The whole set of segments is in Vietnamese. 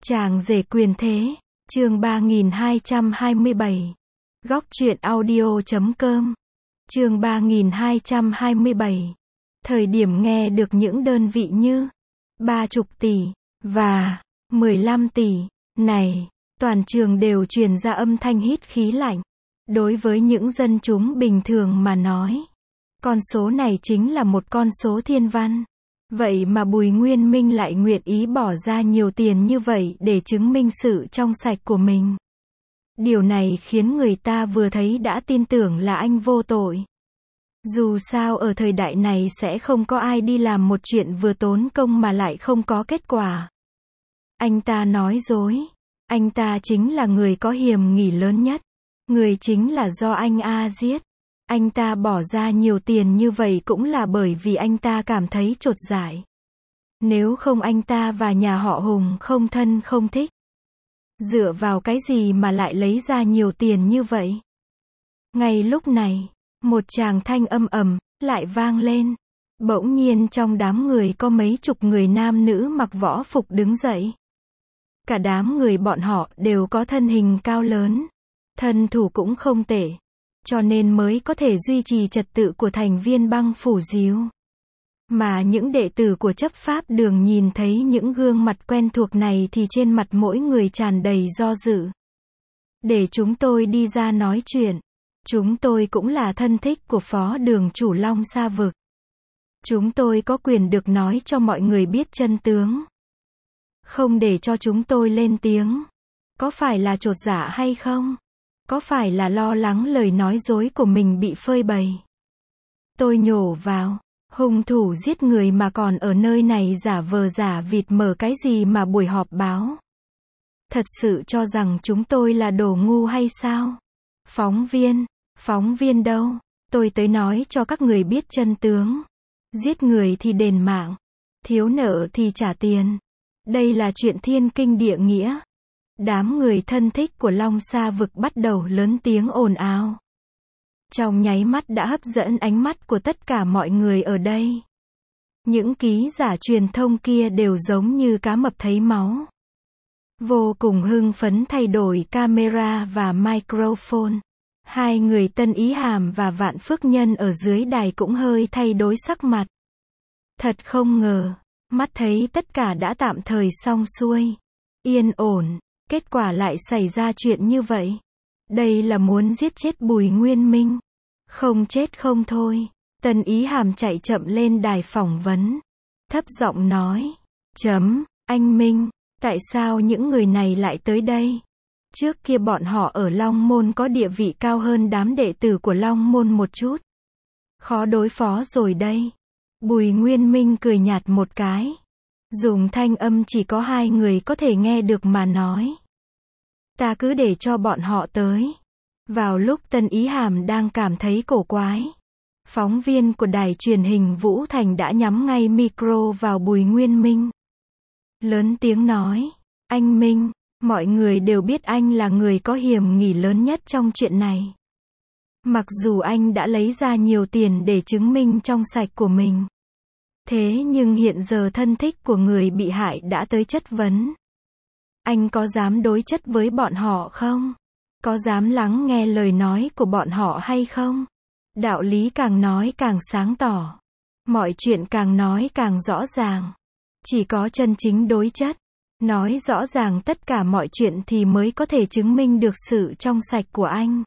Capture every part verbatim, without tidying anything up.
Chàng rể quyền thế, chương ba nghìn hai trăm hai mươi bảy. Góc truyện audio chấm com. Chương ba nghìn hai trăm hai mươi bảy. Thời điểm nghe được những đơn vị như ba chục tỷ và mười lăm tỷ này, toàn trường đều truyền ra âm thanh hít khí lạnh. Đối với những dân chúng bình thường mà nói, con số này chính là một con số thiên văn. Vậy mà Bùi Nguyên Minh lại nguyện ý bỏ ra nhiều tiền như vậy để chứng minh sự trong sạch của mình. Điều này khiến người ta vừa thấy đã tin tưởng là anh vô tội. Dù sao ở thời đại này sẽ không có ai đi làm một chuyện vừa tốn công mà lại không có kết quả. Anh ta nói dối. Anh ta chính là người có hiểm nghi lớn nhất. Người chính là do anh A giết. Anh ta bỏ ra nhiều tiền như vậy cũng là bởi vì anh ta cảm thấy chột dại. Nếu không anh ta và nhà họ Hùng không thân không thích. Dựa vào cái gì mà lại lấy ra nhiều tiền như vậy? Ngay lúc này, một tràng thanh âm ầm lại vang lên. Bỗng nhiên trong đám người có mấy chục người nam nữ mặc võ phục đứng dậy. Cả đám người bọn họ đều có thân hình cao lớn. Thân thủ cũng không tệ. Cho nên mới có thể duy trì trật tự của thành viên băng phủ díu. Mà những đệ tử của chấp pháp đường nhìn thấy những gương mặt quen thuộc này thì trên mặt mỗi người tràn đầy do dự. Để chúng tôi đi ra nói chuyện. Chúng tôi cũng là thân thích của phó đường chủ Long Sa Vực. Chúng tôi có quyền được nói cho mọi người biết chân tướng. Không để cho chúng tôi lên tiếng. Có phải là chột dạ hay không? Có phải là lo lắng lời nói dối của mình bị phơi bày? Tôi nhổ vào. Hung thủ giết người mà còn ở nơi này giả vờ giả vịt mở cái gì mà buổi họp báo? Thật sự cho rằng chúng tôi là đồ ngu hay sao? Phóng viên, phóng viên đâu? Tôi tới nói cho các người biết chân tướng. Giết người thì đền mạng. Thiếu nợ thì trả tiền. Đây là chuyện thiên kinh địa nghĩa. Đám người thân thích của Long Sa Vực bắt đầu lớn tiếng ồn ào. Trong nháy mắt đã hấp dẫn ánh mắt của tất cả mọi người ở đây. Những ký giả truyền thông kia đều giống như cá mập thấy máu. Vô cùng hưng phấn thay đổi camera và microphone. Hai người Tân Ý Hàm và Vạn Phước Nhân ở dưới đài cũng hơi thay đổi sắc mặt. Thật không ngờ, mắt thấy tất cả đã tạm thời xong xuôi. Yên ổn. Kết quả lại xảy ra chuyện như vậy. Đây là muốn giết chết Bùi Nguyên Minh. Không chết không thôi. Tân Ý Hàm chạy chậm lên đài phỏng vấn. Thấp giọng nói. Chấm, anh Minh, tại sao những người này lại tới đây? Trước kia bọn họ ở Long Môn có địa vị cao hơn đám đệ tử của Long Môn một chút. Khó đối phó rồi đây. Bùi Nguyên Minh cười nhạt một cái. Dùng thanh âm chỉ có hai người có thể nghe được mà nói. Ta cứ để cho bọn họ tới. Vào lúc Tân Ý Hàm đang cảm thấy cổ quái, phóng viên của đài truyền hình Vũ Thành đã nhắm ngay micro vào Bùi Nguyên Minh. Lớn tiếng nói, anh Minh, mọi người đều biết anh là người có hiểm nghi lớn nhất trong chuyện này. Mặc dù anh đã lấy ra nhiều tiền để chứng minh trong sạch của mình. Thế nhưng hiện giờ thân thích của người bị hại đã tới chất vấn. Anh có dám đối chất với bọn họ không? Có dám lắng nghe lời nói của bọn họ hay không? Đạo lý càng nói càng sáng tỏ. Mọi chuyện càng nói càng rõ ràng. Chỉ có chân chính đối chất. Nói rõ ràng tất cả mọi chuyện thì mới có thể chứng minh được sự trong sạch của anh.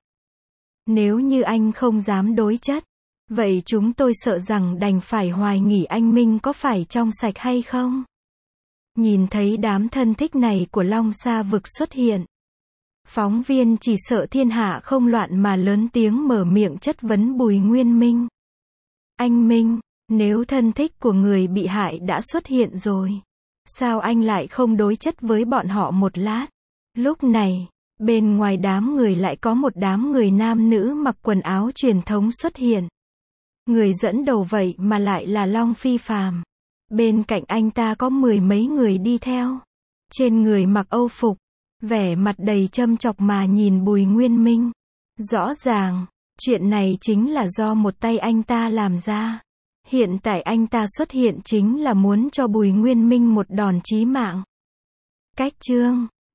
Nếu như anh không dám đối chất, vậy chúng tôi sợ rằng đành phải hoài nghi anh Minh có phải trong sạch hay không? Nhìn thấy đám thân thích này của Long Sa Vực xuất hiện. Phóng viên chỉ sợ thiên hạ không loạn mà lớn tiếng mở miệng chất vấn Bùi Nguyên Minh. Anh Minh, nếu thân thích của người bị hại đã xuất hiện rồi, sao anh lại không đối chất với bọn họ một lát? Lúc này, bên ngoài đám người lại có một đám người nam nữ mặc quần áo truyền thống xuất hiện. Người dẫn đầu vậy mà lại là Long Phi Phàm. Bên cạnh anh ta có mười mấy người đi theo. Trên người mặc âu phục, vẻ mặt đầy châm chọc mà nhìn Bùi Nguyên Minh. Rõ ràng, chuyện này chính là do một tay anh ta làm ra. Hiện tại anh ta xuất hiện chính là muốn cho Bùi Nguyên Minh một đòn chí mạng. Cách chương